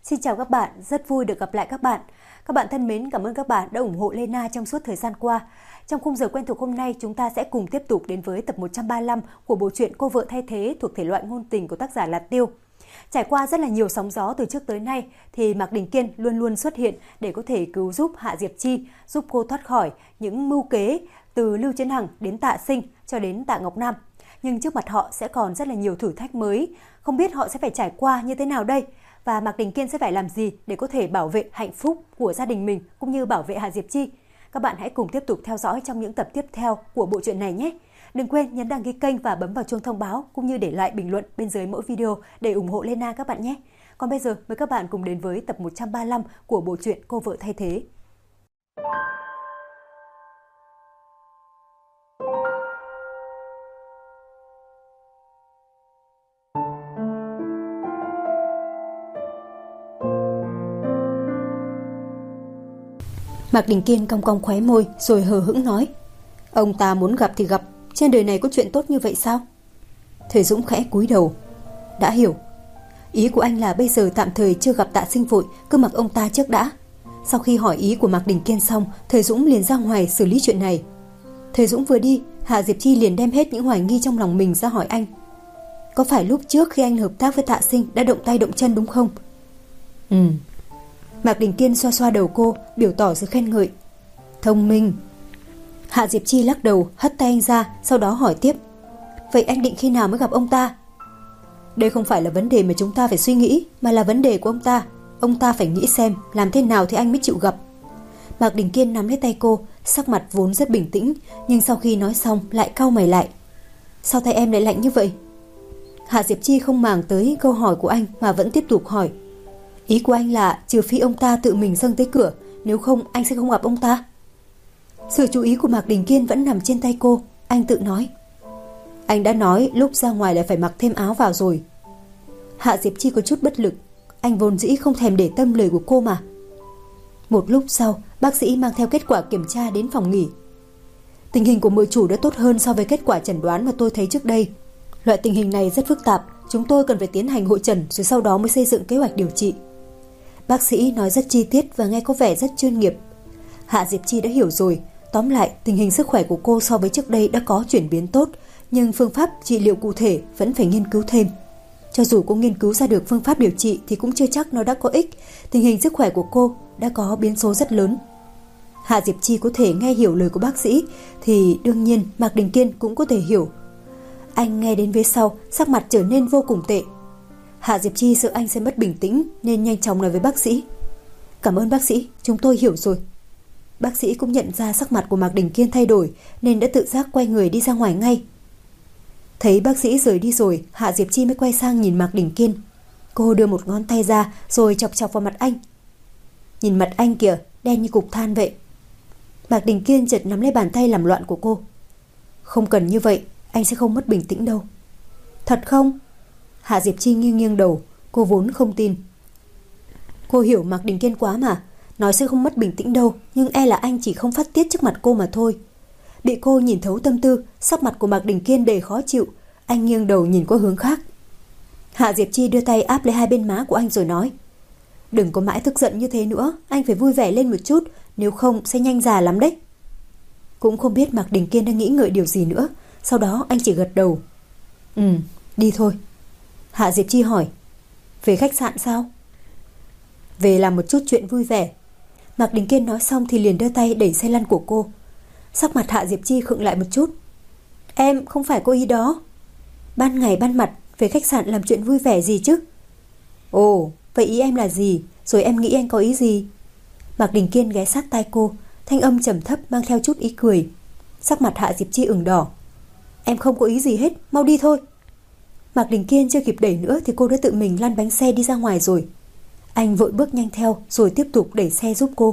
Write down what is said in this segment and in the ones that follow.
Xin chào các bạn, rất vui được gặp lại các bạn. Các bạn thân mến, cảm ơn các bạn đã ủng hộ Lena trong suốt thời gian qua. Trong khung giờ quen thuộc hôm nay, chúng ta sẽ cùng tiếp tục đến với tập 135 của bộ truyện Cô vợ thay thế thuộc thể loại ngôn tình của tác giả Lạt Tiêu. Trải qua rất là nhiều sóng gió từ trước tới nay, thì Mạc Đình Kiên luôn luôn xuất hiện để có thể cứu giúp Hạ Diệp Chi, giúp cô thoát khỏi những mưu kế từ Lưu Chiến Hằng đến Tạ Sinh cho đến Tạ Ngọc Nam. Nhưng trước mặt họ sẽ còn rất là nhiều thử thách mới, không biết họ sẽ phải trải qua như thế nào đây? Và Mạc Đình Kiên sẽ phải làm gì để có thể bảo vệ hạnh phúc của gia đình mình cũng như bảo vệ Hạ Diệp Chi? Các bạn hãy cùng tiếp tục theo dõi trong những tập tiếp theo của bộ truyện này nhé. Đừng quên nhấn đăng ký kênh và bấm vào chuông thông báo cũng như để lại bình luận bên dưới mỗi video để ủng hộ Lena các bạn nhé. Còn bây giờ mời các bạn cùng đến với tập 135 của bộ truyện Cô vợ thay thế. Mạc Đình Kiên cong cong khóe môi rồi hờ hững nói: Ông ta muốn gặp thì gặp, trên đời này có chuyện tốt như vậy sao? Thời Dũng khẽ cúi đầu. Đã hiểu. Ý của anh là bây giờ tạm thời chưa gặp Tạ Sinh vội, cứ mặc ông ta trước đã. Sau khi hỏi ý của Mạc Đình Kiên xong, Thời Dũng liền ra ngoài xử lý chuyện này. Thời Dũng vừa đi, Hạ Diệp Chi liền đem hết những hoài nghi trong lòng mình ra hỏi anh. Có phải lúc trước khi anh hợp tác với Tạ Sinh đã động tay động chân đúng không? Mạc Đình Kiên xoa xoa đầu cô, biểu tỏ sự khen ngợi. Thông minh. Hạ Diệp Chi lắc đầu, hất tay anh ra, sau đó hỏi tiếp. Vậy anh định khi nào mới gặp ông ta? Đây không phải là vấn đề mà chúng ta phải suy nghĩ, mà là vấn đề của ông ta. Ông ta phải nghĩ xem làm thế nào thì anh mới chịu gặp. Mạc Đình Kiên nắm lấy tay cô, sắc mặt vốn rất bình tĩnh, nhưng sau khi nói xong lại cau mày lại. Sao tay em lại lạnh như vậy? Hạ Diệp Chi không màng tới câu hỏi của anh mà vẫn tiếp tục hỏi. Ý của anh là trừ phi ông ta tự mình dâng tới cửa, nếu không anh sẽ không gặp ông ta. Sự chú ý của Mạc Đình Kiên vẫn nằm trên tay cô. Anh tự nói. Anh đã nói lúc ra ngoài lại phải mặc thêm áo vào rồi. Hạ Diệp Chi có chút bất lực. Anh vốn dĩ không thèm để tâm lời của cô mà. Một lúc sau, bác sĩ mang theo kết quả kiểm tra đến phòng nghỉ. Tình hình của mười chủ đã tốt hơn so với kết quả chẩn đoán mà tôi thấy trước đây. Loại tình hình này rất phức tạp, chúng tôi cần phải tiến hành hội chẩn rồi sau đó mới xây dựng kế hoạch điều trị. Bác sĩ nói rất chi tiết và nghe có vẻ rất chuyên nghiệp. Hạ Diệp Chi đã hiểu rồi. Tóm lại, tình hình sức khỏe của cô so với trước đây đã có chuyển biến tốt, nhưng phương pháp trị liệu cụ thể vẫn phải nghiên cứu thêm. Cho dù cô nghiên cứu ra được phương pháp điều trị thì cũng chưa chắc nó đã có ích. Tình hình sức khỏe của cô đã có biến số rất lớn. Hạ Diệp Chi có thể nghe hiểu lời của bác sĩ thì đương nhiên Mạc Đình Kiên cũng có thể hiểu. Anh nghe đến phía sau, sắc mặt trở nên vô cùng tệ. Hạ Diệp Chi sợ anh sẽ mất bình tĩnh nên nhanh chóng nói với bác sĩ. Cảm ơn bác sĩ, chúng tôi hiểu rồi. Bác sĩ cũng nhận ra sắc mặt của Mạc Đình Kiên thay đổi nên đã tự giác quay người đi ra ngoài ngay. Thấy bác sĩ rời đi rồi, Hạ Diệp Chi mới quay sang nhìn Mạc Đình Kiên. Cô đưa một ngón tay ra rồi chọc chọc vào mặt anh. Nhìn mặt anh kìa, đen như cục than vậy. Mạc Đình Kiên chợt nắm lấy bàn tay làm loạn của cô. Không cần như vậy, anh sẽ không mất bình tĩnh đâu. Thật không? Hạ Diệp Chi nghiêng nghiêng đầu, cô vốn không tin. Cô hiểu Mạc Đình Kiên quá mà, nói sẽ không mất bình tĩnh đâu, nhưng e là anh chỉ không phát tiết trước mặt cô mà thôi. Bị cô nhìn thấu tâm tư, sắc mặt của Mạc Đình Kiên đầy khó chịu, anh nghiêng đầu nhìn qua hướng khác. Hạ Diệp Chi đưa tay áp lấy hai bên má của anh rồi nói. Đừng có mãi tức giận như thế nữa, anh phải vui vẻ lên một chút, nếu không sẽ nhanh già lắm đấy. Cũng không biết Mạc Đình Kiên đang nghĩ ngợi điều gì nữa, sau đó anh chỉ gật đầu. Đi thôi. Hạ Diệp Chi hỏi. Về khách sạn sao? Về làm một chút chuyện vui vẻ. Mạc Đình Kiên nói xong thì liền đưa tay đẩy xe lăn của cô. Sắc mặt Hạ Diệp Chi khựng lại một chút. Em không phải cô ý đó. Ban ngày ban mặt về khách sạn làm chuyện vui vẻ gì chứ? Ồ, vậy ý em là gì? Rồi em nghĩ anh có ý gì? Mạc Đình Kiên ghé sát tai cô, thanh âm trầm thấp mang theo chút ý cười. Sắc mặt Hạ Diệp Chi ửng đỏ. Em không có ý gì hết, mau đi thôi. Mạc Đình Kiên chưa kịp đẩy nữa thì cô đã tự mình lăn bánh xe đi ra ngoài rồi. Anh vội bước nhanh theo rồi tiếp tục đẩy xe giúp cô.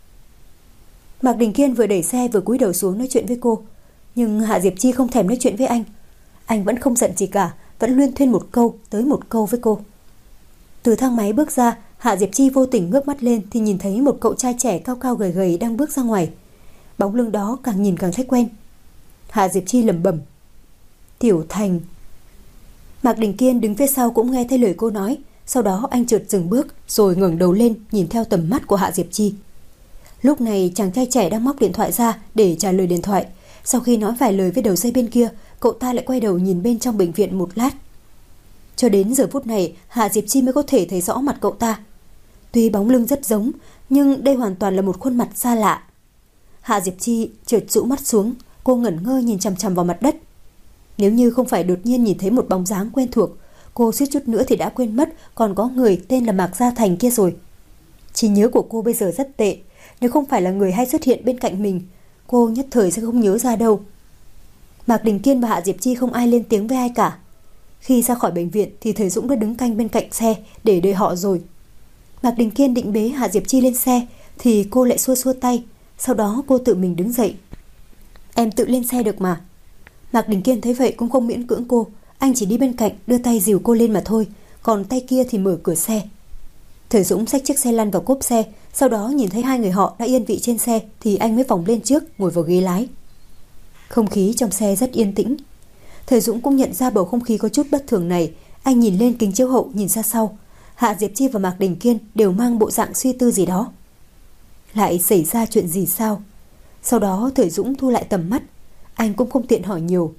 Mạc Đình Kiên vừa đẩy xe vừa cúi đầu xuống nói chuyện với cô. Nhưng Hạ Diệp Chi không thèm nói chuyện với anh. Anh vẫn không giận gì cả, vẫn luyên thuyên một câu tới một câu với cô. Từ thang máy bước ra, Hạ Diệp Chi vô tình ngước mắt lên thì nhìn thấy một cậu trai trẻ cao cao gầy gầy đang bước ra ngoài. Bóng lưng đó càng nhìn càng thấy quen. Hạ Diệp Chi lẩm bẩm. Tiểu Thành. Mạc Đình Kiên đứng phía sau cũng nghe thấy lời cô nói. Sau đó anh chợt dừng bước rồi ngẩng đầu lên nhìn theo tầm mắt của Hạ Diệp Chi. Lúc này chàng trai trẻ đang móc điện thoại ra để trả lời điện thoại. Sau khi nói vài lời với đầu dây bên kia, cậu ta lại quay đầu nhìn bên trong bệnh viện một lát. Cho đến giờ phút này, Hạ Diệp Chi mới có thể thấy rõ mặt cậu ta. Tuy bóng lưng rất giống, nhưng đây hoàn toàn là một khuôn mặt xa lạ. Hạ Diệp Chi chợt rũ mắt xuống, cô ngẩn ngơ nhìn chằm chằm vào mặt đất. Nếu như không phải đột nhiên nhìn thấy một bóng dáng quen thuộc, cô suýt chút nữa thì đã quên mất còn có người tên là Mạc Gia Thành kia rồi. Trí nhớ của cô bây giờ rất tệ, nếu không phải là người hay xuất hiện bên cạnh mình, cô nhất thời sẽ không nhớ ra đâu. Mạc Đình Kiên và Hạ Diệp Chi không ai lên tiếng với ai cả. Khi ra khỏi bệnh viện thì thầy Dũng đã đứng canh bên cạnh xe để đợi họ rồi. Mạc Đình Kiên định bế Hạ Diệp Chi lên xe thì cô lại xua xua tay. Sau đó cô tự mình đứng dậy. Em tự lên xe được mà. Mạc Đình Kiên thấy vậy cũng không miễn cưỡng cô. Anh chỉ đi bên cạnh đưa tay dìu cô lên mà thôi, còn tay kia thì mở cửa xe. Thầy Dũng xách chiếc xe lăn vào cốp xe. Sau đó nhìn thấy hai người họ đã yên vị trên xe thì anh mới vòng lên trước ngồi vào ghế lái. Không khí trong xe rất yên tĩnh. Thầy Dũng cũng nhận ra bầu không khí có chút bất thường này. Anh nhìn lên kính chiếu hậu nhìn ra sau. Hạ Diệp Chi và Mạc Đình Kiên đều mang bộ dạng suy tư gì đó. Lại xảy ra chuyện gì sao? Sau đó thầy Dũng thu lại tầm mắt. Anh cũng không tiện hỏi nhiều.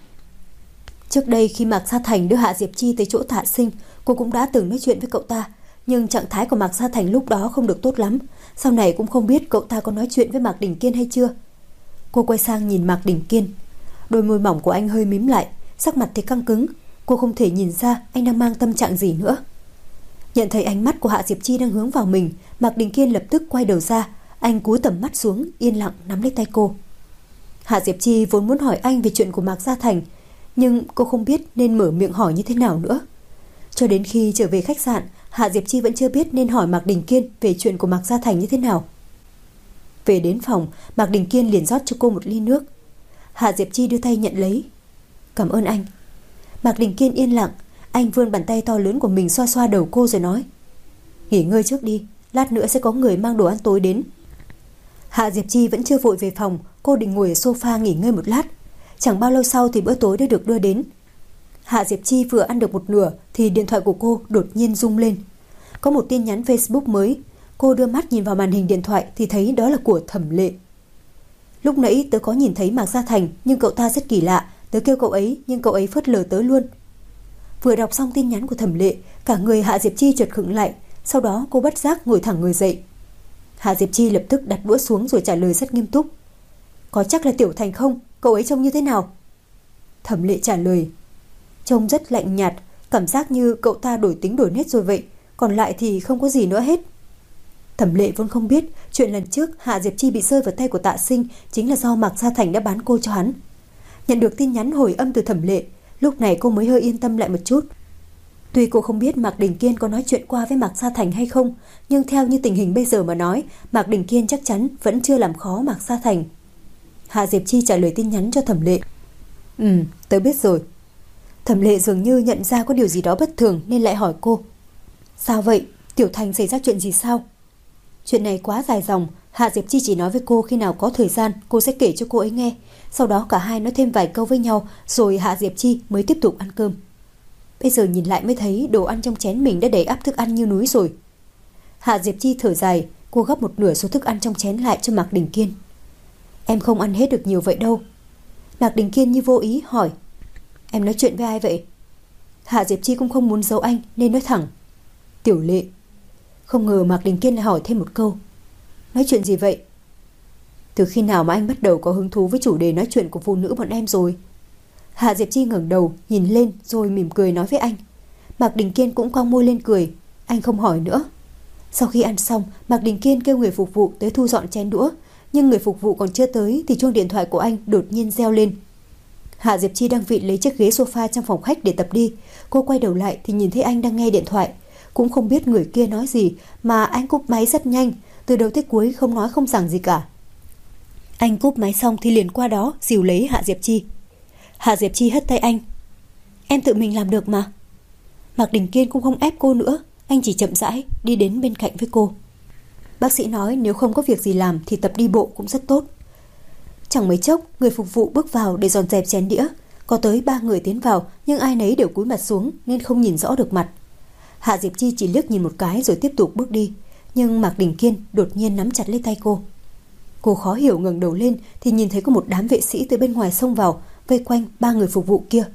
Trước đây khi Mạc Gia Thành đưa Hạ Diệp Chi tới chỗ Tạ Sinh, cô cũng đã từng nói chuyện với cậu ta. Nhưng trạng thái của Mạc Gia Thành lúc đó không được tốt lắm. Sau này cũng không biết cậu ta có nói chuyện với Mạc Đình Kiên hay chưa. Cô quay sang nhìn Mạc Đình Kiên. Đôi môi mỏng của anh hơi mím lại, sắc mặt thì căng cứng. Cô không thể nhìn ra anh đang mang tâm trạng gì nữa. Nhận thấy ánh mắt của Hạ Diệp Chi đang hướng vào mình, Mạc Đình Kiên lập tức quay đầu ra. Anh cúi tầm mắt xuống, yên lặng nắm lấy tay cô. Hạ Diệp Chi vốn muốn hỏi anh về chuyện của Mạc Gia Thành, nhưng cô không biết nên mở miệng hỏi như thế nào nữa. Cho đến khi trở về khách sạn, Hạ Diệp Chi vẫn chưa biết nên hỏi Mạc Đình Kiên về chuyện của Mạc Gia Thành như thế nào. Về đến phòng, Mạc Đình Kiên liền rót cho cô một ly nước. Hạ Diệp Chi đưa tay nhận lấy. Cảm ơn anh. Mạc Đình Kiên yên lặng. Anh vươn bàn tay to lớn của mình xoa xoa đầu cô rồi nói: nghỉ ngơi trước đi, lát nữa sẽ có người mang đồ ăn tối đến. Hạ Diệp Chi vẫn chưa vội về phòng. Cô định ngồi ở sofa nghỉ ngơi một lát. Chẳng bao lâu sau thì bữa tối đã được đưa đến. Hạ Diệp Chi vừa ăn được một nửa thì điện thoại của cô đột nhiên rung lên. Có một tin nhắn Facebook mới. Cô đưa mắt nhìn vào màn hình điện thoại thì thấy đó là của Thẩm Lệ. Lúc nãy tớ có nhìn thấy Mạc Gia Thành, nhưng cậu ta rất kỳ lạ. Tớ kêu cậu ấy nhưng cậu ấy phớt lờ tớ luôn. Vừa đọc xong tin nhắn của Thẩm Lệ, cả người Hạ Diệp Chi chợt khựng lại. Sau đó cô bất giác ngồi thẳng người dậy. Hạ Diệp Chi lập tức đặt đũa xuống rồi trả lời rất nghiêm túc: có chắc là Tiểu Thành không? Cậu ấy trông như thế nào? Thẩm Lệ trả lời: trông rất lạnh nhạt, cảm giác như cậu ta đổi tính đổi nết rồi vậy. Còn lại thì không có gì nữa hết. Thẩm Lệ vốn không biết chuyện lần trước Hạ Diệp Chi bị rơi vào tay của Tạ Sinh chính là do Mạc Gia Thành đã bán cô cho hắn. Nhận được tin nhắn hồi âm từ Thẩm Lệ, lúc này cô mới hơi yên tâm lại một chút. Tuy cô không biết Mạc Đình Kiên có nói chuyện qua với Mạc Gia Thành hay không, nhưng theo như tình hình bây giờ mà nói, Mạc Đình Kiên chắc chắn vẫn chưa làm khó Mạc Gia Thành. Hạ Diệp Chi trả lời tin nhắn cho Thẩm Lệ: tớ biết rồi. Thẩm Lệ dường như nhận ra có điều gì đó bất thường nên lại hỏi cô: sao vậy? Tiểu Thành xảy ra chuyện gì sao? Chuyện này quá dài dòng. Hạ Diệp Chi chỉ nói với cô khi nào có thời gian cô sẽ kể cho cô ấy nghe. Sau đó cả hai nói thêm vài câu với nhau, rồi Hạ Diệp Chi mới tiếp tục ăn cơm. Bây giờ nhìn lại mới thấy đồ ăn trong chén mình đã đầy ắp thức ăn như núi rồi. Hạ Diệp Chi thở dài. Cô gấp một nửa số thức ăn trong chén lại cho Mạc Đình Kiên. Em không ăn hết được nhiều vậy đâu. Mạc Đình Kiên như vô ý hỏi: em nói chuyện với ai vậy? Hạ Diệp Chi cũng không muốn giấu anh nên nói thẳng: Tiểu Lệ. Không ngờ Mạc Đình Kiên lại hỏi thêm một câu: nói chuyện gì vậy? Từ khi nào mà anh bắt đầu có hứng thú với chủ đề nói chuyện của phụ nữ bọn em rồi? Hạ Diệp Chi ngẩng đầu nhìn lên rồi mỉm cười nói với anh. Mạc Đình Kiên cũng cong môi lên cười. Anh không hỏi nữa. Sau khi ăn xong, Mạc Đình Kiên kêu người phục vụ tới thu dọn chén đũa. Nhưng người phục vụ còn chưa tới thì chuông điện thoại của anh đột nhiên reo lên. Hạ Diệp Chi đang vịn lấy chiếc ghế sofa trong phòng khách để tập đi. Cô quay đầu lại thì nhìn thấy anh đang nghe điện thoại. Cũng không biết người kia nói gì mà anh cúp máy rất nhanh, từ đầu tới cuối không nói không rằng gì cả. Anh cúp máy xong thì liền qua đó dìu lấy Hạ Diệp Chi. Hạ Diệp Chi hất tay anh: em tự mình làm được mà. Mạc Đình Kiên cũng không ép cô nữa. Anh chỉ chậm rãi đi đến bên cạnh với cô. Bác sĩ nói nếu không có việc gì làm thì tập đi bộ cũng rất tốt. Chẳng mấy chốc, người phục vụ bước vào để dọn dẹp chén đĩa. Có tới 3 người tiến vào, nhưng ai nấy đều cúi mặt xuống nên không nhìn rõ được mặt. Hạ Diệp Chi chỉ liếc nhìn một cái rồi tiếp tục bước đi, nhưng Mạc Đình Kiên đột nhiên nắm chặt lấy tay cô. Cô khó hiểu ngẩng đầu lên thì nhìn thấy có một đám vệ sĩ từ bên ngoài xông vào, vây quanh 3 người phục vụ kia.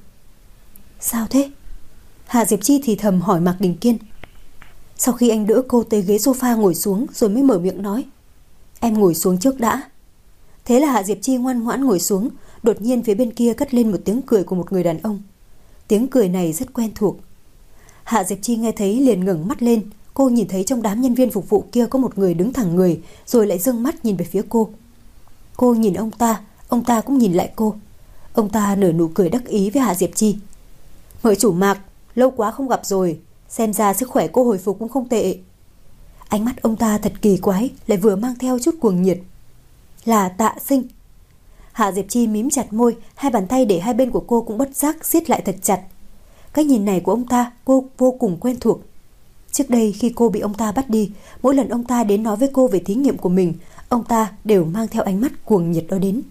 Sao thế? Hạ Diệp Chi thì thầm hỏi Mạc Đình Kiên. Sau khi anh đỡ cô tới ghế sofa ngồi xuống rồi mới mở miệng nói, em ngồi xuống trước đã. Thế là Hạ Diệp Chi ngoan ngoãn ngồi xuống. Đột nhiên phía bên kia cất lên một tiếng cười của một người đàn ông. Tiếng cười này rất quen thuộc. Hạ Diệp Chi nghe thấy liền ngẩng mắt lên. Cô nhìn thấy trong đám nhân viên phục vụ kia có một người đứng thẳng người, rồi lại giương mắt nhìn về phía cô. Cô nhìn ông ta cũng nhìn lại cô. Ông ta nở nụ cười đắc ý với Hạ Diệp Chi. Mời chủ Mạc, lâu quá không gặp rồi, xem ra sức khỏe cô hồi phục cũng không tệ. Ánh mắt ông ta thật kỳ quái, lại vừa mang theo chút cuồng nhiệt. Là Tạ Sinh. Hạ Diệp Chi mím chặt môi, hai bàn tay để hai bên của cô cũng bất giác siết lại thật chặt. Cái nhìn này của ông ta cô vô cùng quen thuộc. Trước đây khi cô bị ông ta bắt đi, mỗi lần ông ta đến nói với cô về thí nghiệm của mình, ông ta đều mang theo ánh mắt cuồng nhiệt đó đến.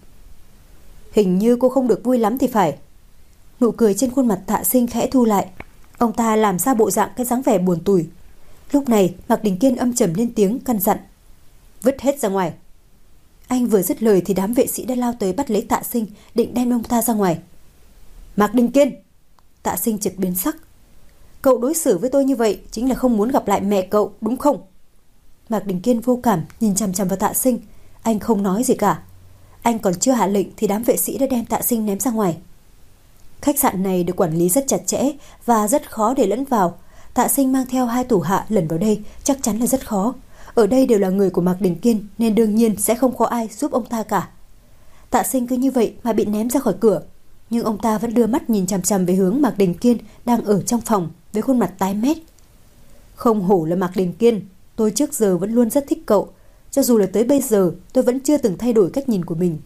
Hình như cô không được vui lắm thì phải. Nụ cười trên khuôn mặt Tạ Sinh khẽ thu lại. Ông ta làm ra bộ dạng cái dáng vẻ buồn tủi. Lúc này Mạc Đình Kiên âm trầm lên tiếng căn dặn. Vứt hết ra ngoài. Anh vừa dứt lời thì đám vệ sĩ đã lao tới bắt lấy Tạ Sinh, định đem ông ta ra ngoài. Mạc Đình Kiên! Tạ Sinh chợt biến sắc. Cậu đối xử với tôi như vậy chính là không muốn gặp lại mẹ cậu, đúng không? Mạc Đình Kiên vô cảm nhìn chằm chằm vào Tạ Sinh. Anh không nói gì cả. Anh còn chưa hạ lệnh thì đám vệ sĩ đã đem Tạ Sinh ném ra ngoài. Khách sạn này được quản lý rất chặt chẽ và rất khó để lẫn vào. Tạ Sinh mang theo 2 thủ hạ lẩn vào đây chắc chắn là rất khó. Ở đây đều là người của Mạc Đình Kiên nên đương nhiên sẽ không có ai giúp ông ta cả. Tạ Sinh cứ như vậy mà bị ném ra khỏi cửa, nhưng ông ta vẫn đưa mắt nhìn chằm chằm về hướng Mạc Đình Kiên đang ở trong phòng với khuôn mặt tái mét. Không hổ là Mạc Đình Kiên, tôi trước giờ vẫn luôn rất thích cậu, cho dù là tới bây giờ tôi vẫn chưa từng thay đổi cách nhìn của mình.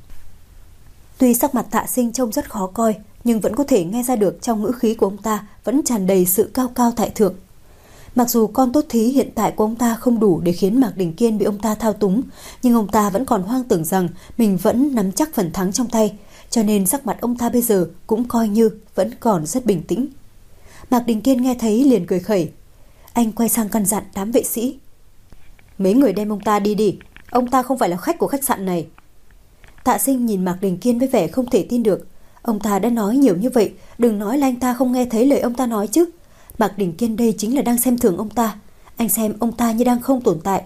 Tuy sắc mặt Tạ Sinh trông rất khó coi, nhưng vẫn có thể nghe ra được trong ngữ khí của ông ta vẫn tràn đầy sự cao cao tại thượng. Mặc dù con tốt thí hiện tại của ông ta không đủ để khiến Mạc Đình Kiên bị ông ta thao túng, nhưng ông ta vẫn còn hoang tưởng rằng mình vẫn nắm chắc phần thắng trong tay, cho nên sắc mặt ông ta bây giờ cũng coi như vẫn còn rất bình tĩnh. Mạc Đình Kiên nghe thấy liền cười khẩy. Anh quay sang căn dặn đám vệ sĩ. Mấy người đem ông ta đi đi, ông ta không phải là khách của khách sạn này. Tạ Sinh nhìn Mạc Đình Kiên với vẻ không thể tin được. Ông ta đã nói nhiều như vậy, đừng nói là anh ta không nghe thấy lời ông ta nói chứ. Mạc Đình Kiên đây chính là đang xem thường ông ta. Anh xem ông ta như đang không tồn tại.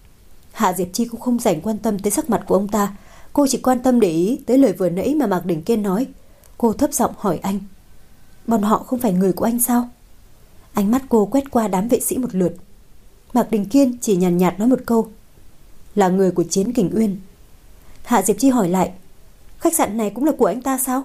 Hạ Diệp Chi cũng không rảnh quan tâm tới sắc mặt của ông ta. Cô chỉ quan tâm để ý tới lời vừa nãy mà Mạc Đình Kiên nói. Cô thấp giọng hỏi anh. Bọn họ không phải người của anh sao? Ánh mắt cô quét qua đám vệ sĩ một lượt. Mạc Đình Kiên chỉ nhàn nhạt nói một câu. Là người của Chiến Kình Uyên. Hạ Diệp Chi hỏi lại. Khách sạn này cũng là của anh ta sao?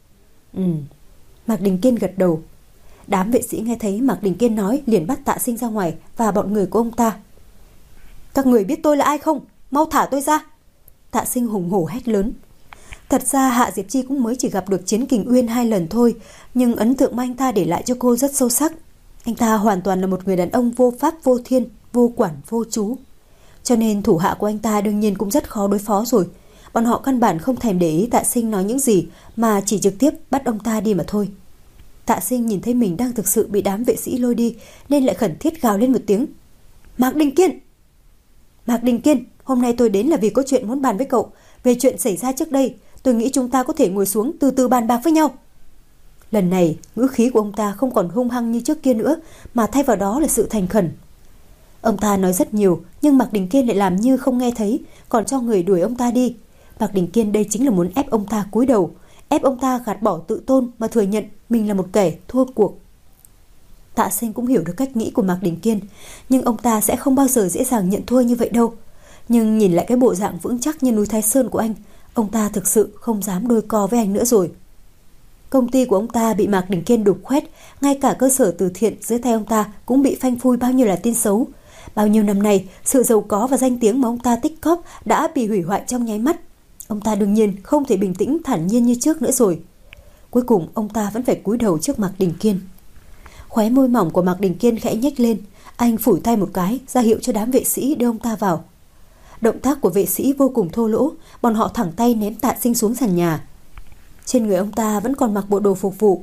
Mạc Đình Kiên gật đầu. Đám vệ sĩ nghe thấy Mạc Đình Kiên nói liền bắt Tạ Sinh ra ngoài và bọn người của ông ta. Các người biết tôi là ai không? Mau thả tôi ra! Tạ Sinh hùng hổ hét lớn. Thật ra Hạ Diệp Chi cũng mới chỉ gặp được Chiến Kình Uyên 2 lần thôi, nhưng ấn tượng mà anh ta để lại cho cô rất sâu sắc. Anh ta hoàn toàn là một người đàn ông vô pháp vô thiên, vô quản vô chú. Cho nên thủ hạ của anh ta đương nhiên cũng rất khó đối phó rồi. Bọn họ căn bản không thèm để ý Tạ Sinh nói những gì, mà chỉ trực tiếp bắt ông ta đi mà thôi. Tạ Sinh nhìn thấy mình đang thực sự bị đám vệ sĩ lôi đi, nên lại khẩn thiết gào lên một tiếng. Mạc Đình Kiên! Mạc Đình Kiên, hôm nay tôi đến là vì có chuyện muốn bàn với cậu. Về chuyện xảy ra trước đây, tôi nghĩ chúng ta có thể ngồi xuống từ từ bàn bạc với nhau. Lần này, ngữ khí của ông ta không còn hung hăng như trước kia nữa, mà thay vào đó là sự thành khẩn. Ông ta nói rất nhiều, nhưng Mạc Đình Kiên lại làm như không nghe thấy, còn cho người đuổi ông ta đi. Mạc Đình Kiên đây chính là muốn ép ông ta cúi đầu, ép ông ta gạt bỏ tự tôn mà thừa nhận mình là một kẻ thua cuộc. Tạ Sinh cũng hiểu được cách nghĩ của Mạc Đình Kiên, nhưng ông ta sẽ không bao giờ dễ dàng nhận thua như vậy đâu. Nhưng nhìn lại cái bộ dạng vững chắc như núi Thái Sơn của anh, ông ta thực sự không dám đôi co với anh nữa rồi. Công ty của ông ta bị Mạc Đình Kiên đục khoét, ngay cả cơ sở từ thiện dưới tay ông ta cũng bị phanh phui bao nhiêu là tin xấu. Bao nhiêu năm nay, sự giàu có và danh tiếng mà ông ta tích cóp đã bị hủy hoại trong nháy mắt. Ông ta đương nhiên không thể bình tĩnh thản nhiên như trước nữa rồi. Cuối cùng ông ta vẫn phải cúi đầu trước Mạc Đình Kiên. Khóe môi mỏng của Mạc Đình Kiên khẽ nhếch lên, anh phủi tay một cái ra hiệu cho đám vệ sĩ đưa ông ta vào. Động tác của vệ sĩ vô cùng thô lỗ, bọn họ thẳng tay ném Tạ Sinh xuống sàn nhà. Trên người ông ta vẫn còn mặc bộ đồ phục vụ,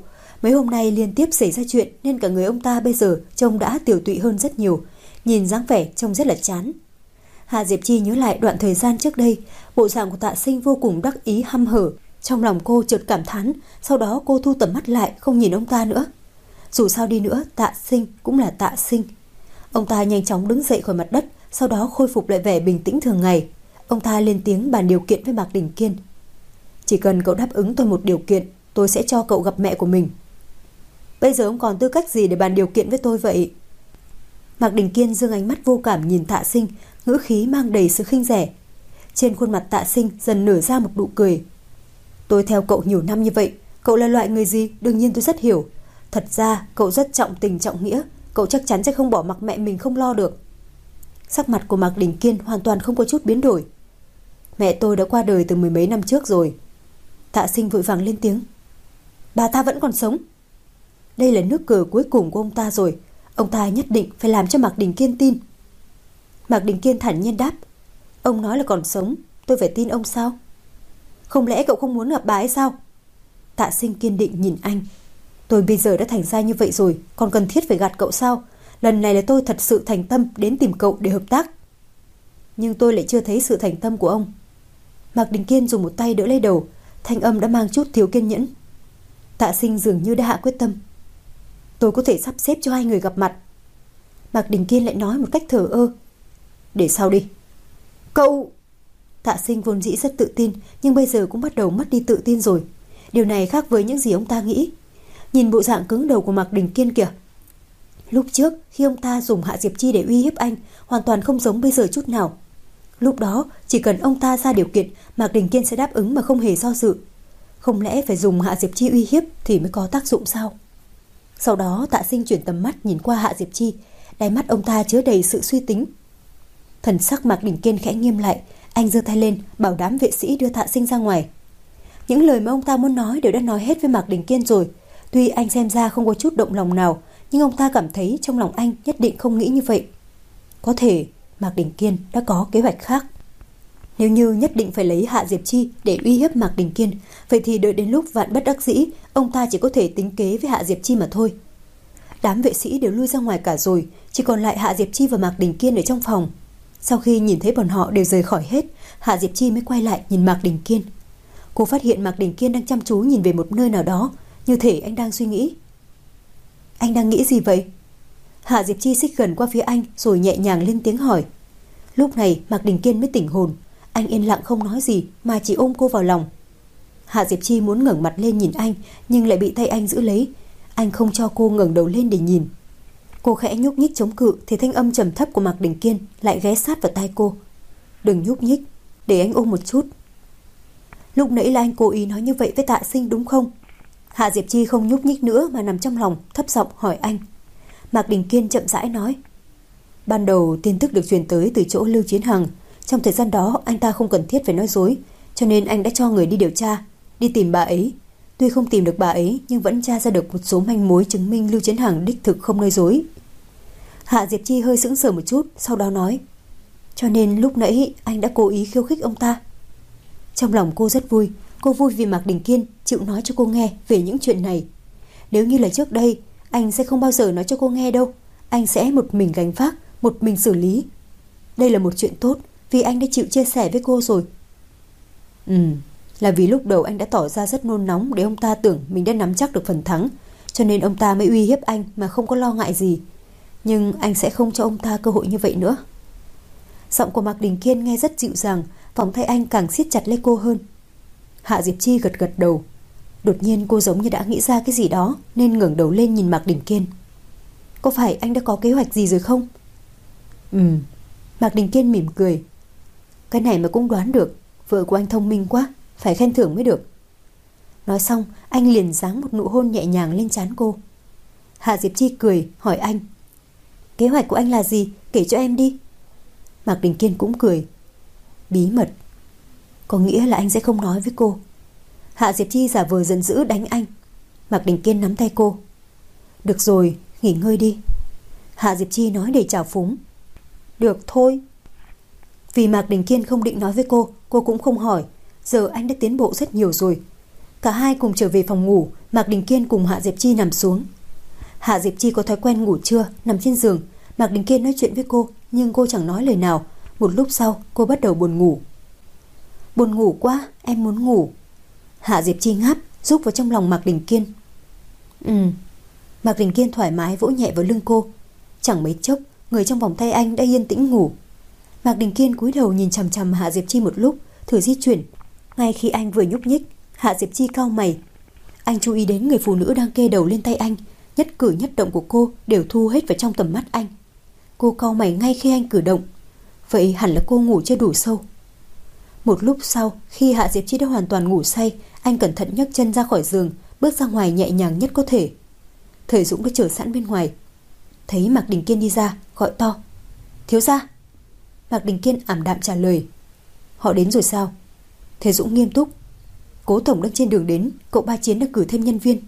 Mấy hôm nay liên tiếp xảy ra chuyện nên cả người ông ta bây giờ trông đã tiều tụy hơn rất nhiều, nhìn dáng vẻ trông rất là chán. Hạ Diệp Chi nhớ lại đoạn thời gian trước đây, bộ dạng của Tạ Sinh vô cùng đắc ý hăm hở. Trong lòng cô chợt cảm thán, sau đó cô thu tầm mắt lại không nhìn ông ta nữa. Dù sao đi nữa, Tạ Sinh cũng là Tạ Sinh. Ông ta nhanh chóng đứng dậy khỏi mặt đất, sau đó khôi phục lại vẻ bình tĩnh thường ngày. Ông ta lên tiếng bàn điều kiện với Mạc Đình Kiên. Chỉ cần cậu đáp ứng tôi một điều kiện, tôi sẽ cho cậu gặp mẹ của mình. Bây giờ ông còn tư cách gì để bàn điều kiện với tôi vậy? Mạc Đình Kiên giương ánh mắt vô cảm nhìn Tạ Sinh, ngữ khí mang đầy sự khinh rẻ. Trên khuôn mặt Tạ Sinh dần nở ra một nụ cười. Tôi theo cậu nhiều năm như vậy, cậu là loại người gì đương nhiên tôi rất hiểu. Thật ra cậu rất trọng tình trọng nghĩa, cậu chắc chắn sẽ không bỏ mặc mẹ mình không lo được. Sắc mặt của Mạc Đình Kiên hoàn toàn không có chút biến đổi. Mẹ tôi đã qua đời từ 10 mấy năm trước rồi. Tạ Sinh vội vàng lên tiếng. Bà ta vẫn còn sống. Đây là nước cờ cuối cùng của ông ta rồi. Ông ta nhất định phải làm cho Mạc Đình Kiên tin. Mạc Đình Kiên thản nhiên đáp. Ông nói là còn sống, tôi phải tin ông sao? Không lẽ cậu không muốn gặp bà ấy sao? Tạ Sinh kiên định nhìn anh. Tôi bây giờ đã thành ra như vậy rồi, còn cần thiết phải gạt cậu sao? Lần này là tôi thật sự thành tâm đến tìm cậu để hợp tác. Nhưng tôi lại chưa thấy sự thành tâm của ông. Mạc Đình Kiên dùng một tay đỡ lấy đầu, thanh âm đã mang chút thiếu kiên nhẫn. Tạ Sinh dường như đã hạ quyết tâm. Tôi có thể sắp xếp cho hai người gặp mặt. Mạc Đình Kiên lại nói một cách thờ ơ. Để sau đi. Cậu... Tạ Sinh vốn dĩ rất tự tin, nhưng bây giờ cũng bắt đầu mất đi tự tin rồi. Điều này khác với những gì ông ta nghĩ. Nhìn bộ dạng cứng đầu của Mạc Đình Kiên kìa. Lúc trước khi ông ta dùng Hạ Diệp Chi để uy hiếp anh, hoàn toàn không giống bây giờ chút nào. Lúc đó chỉ cần ông ta ra điều kiện, Mạc Đình Kiên sẽ đáp ứng mà không hề do dự. Không lẽ phải dùng Hạ Diệp Chi uy hiếp thì mới có tác dụng sao? Sau đó Tạ Sinh chuyển tầm mắt nhìn qua Hạ Diệp Chi, đáy mắt ông ta chứa đầy sự suy tính. Thần sắc Mạc Đình Kiên khẽ nghiêm lại, anh giơ tay lên bảo đám vệ sĩ đưa Tạ Sinh ra ngoài. Những lời mà ông ta muốn nói đều đã nói hết với Mạc Đình Kiên rồi. Tuy anh xem ra không có chút động lòng nào, nhưng ông ta cảm thấy trong lòng anh nhất định không nghĩ như vậy. Có thể Mạc Đình Kiên đã có kế hoạch khác. Nếu như nhất định phải lấy Hạ Diệp Chi để uy hiếp Mạc Đình Kiên, vậy thì đợi đến lúc vạn bất đắc dĩ, ông ta chỉ có thể tính kế với Hạ Diệp Chi mà thôi. Đám vệ sĩ đều lui ra ngoài cả rồi, chỉ còn lại Hạ Diệp Chi và Mạc Đình Kiên ở trong phòng. Sau khi nhìn thấy bọn họ đều rời khỏi hết, Hạ Diệp Chi mới quay lại nhìn Mạc Đình Kiên. Cô phát hiện Mạc Đình Kiên đang chăm chú nhìn về một nơi nào đó, như thể anh đang suy nghĩ. Anh đang nghĩ gì vậy? Hạ Diệp Chi xích gần qua phía anh rồi nhẹ nhàng lên tiếng hỏi. Lúc này Mạc Đình Kiên mới tỉnh hồn. Anh yên lặng không nói gì mà chỉ ôm cô vào lòng. Hạ Diệp Chi muốn ngẩng mặt lên nhìn anh, nhưng lại bị tay anh giữ lấy. Anh không cho cô ngẩng đầu lên để nhìn. Cô khẽ nhúc nhích chống cự thì thanh âm trầm thấp của Mạc Đình Kiên lại ghé sát vào tai cô. Đừng nhúc nhích, để anh ôm một chút. Lúc nãy là anh cố ý nói như vậy với Tạ Sinh đúng không? Hạ Diệp Chi không nhúc nhích nữa mà nằm trong lòng, thấp giọng hỏi anh. Mạc Đình Kiên chậm rãi nói. Ban đầu tin tức được truyền tới từ chỗ Lưu Chiến Hằng. Trong thời gian đó anh ta không cần thiết phải nói dối, cho nên anh đã cho người đi điều tra, đi tìm bà ấy. Tuy không tìm được bà ấy nhưng vẫn tra ra được một số manh mối chứng minh Lưu Chiến Hằng đích thực không nói dối. Hạ Diệp Chi hơi sững sờ một chút, sau đó nói. Cho nên lúc nãy anh đã cố ý khiêu khích ông ta. Trong lòng cô rất vui. Cô vui vì Mạc Đình Kiên chịu nói cho cô nghe về những chuyện này. Nếu như là trước đây, anh sẽ không bao giờ nói cho cô nghe đâu. Anh sẽ một mình gánh vác, một mình xử lý. Đây là một chuyện tốt, vì anh đã chịu chia sẻ với cô rồi. Là vì lúc đầu anh đã tỏ ra rất nôn nóng để ông ta tưởng mình đã nắm chắc được phần thắng, cho nên ông ta mới uy hiếp anh mà không có lo ngại gì. Nhưng anh sẽ không cho ông ta cơ hội như vậy nữa. Giọng của Mạc Đình Kiên nghe rất dịu dàng, vòng tay anh càng siết chặt lấy cô hơn. Hạ Diệp Chi gật gật đầu. Đột nhiên cô giống như đã nghĩ ra cái gì đó nên ngẩng đầu lên nhìn Mạc Đình Kiên. Có phải anh đã có kế hoạch gì rồi không? Mạc Đình Kiên mỉm cười. Cái này mà cũng đoán được. Vợ của anh thông minh quá, phải khen thưởng mới được. Nói xong anh liền giáng một nụ hôn nhẹ nhàng lên trán cô. Hạ Diệp Chi cười hỏi anh. Kế hoạch của anh là gì? Kể cho em đi. Mạc Đình Kiên cũng cười. Bí mật. Có nghĩa là anh sẽ không nói với cô. Hạ Diệp Chi giả vờ giận dữ đánh anh. Mạc Đình Kiên nắm tay cô. Được rồi, nghỉ ngơi đi. Hạ Diệp Chi nói đầy trào phúng. Được thôi. Vì Mạc Đình Kiên không định nói với cô cũng không hỏi. Giờ anh đã tiến bộ rất nhiều rồi. Cả hai cùng trở về phòng ngủ, Mạc Đình Kiên cùng Hạ Diệp Chi nằm xuống. Hạ Diệp Chi có thói quen ngủ trưa nằm trên giường. Mạc Đình Kiên nói chuyện với cô, nhưng cô chẳng nói lời nào. Một lúc sau cô bắt đầu buồn ngủ. Buồn ngủ quá, em muốn ngủ. Hạ Diệp Chi ngáp, rúc vào trong lòng Mạc Đình Kiên. Mạc Đình Kiên thoải mái vỗ nhẹ vào lưng cô. Chẳng mấy chốc, người trong vòng tay anh đã yên tĩnh ngủ. Mạc Đình Kiên cúi đầu nhìn chằm chằm Hạ Diệp Chi một lúc, thử di chuyển. Ngay khi anh vừa nhúc nhích, Hạ Diệp Chi cau mày. Anh chú ý đến người phụ nữ đang kê đầu lên tay anh, nhất cử nhất động của cô đều thu hết vào trong tầm mắt anh. Cô cau mày ngay khi anh cử động. Vậy hẳn là cô ngủ chưa đủ sâu. Một lúc sau, khi Hạ Diệp Chi đã hoàn toàn ngủ say, anh cẩn thận nhấc chân ra khỏi giường, bước ra ngoài nhẹ nhàng nhất có thể. Thời Dũng đã chờ sẵn bên ngoài. Thấy Mạc Đình Kiên đi ra, gọi to: Thiếu gia. Mạc Đình Kiên ảm đạm trả lời: Họ đến rồi sao? Thời Dũng nghiêm túc: Cố tổng đang trên đường đến, cậu Ba Chiến đã cử thêm nhân viên.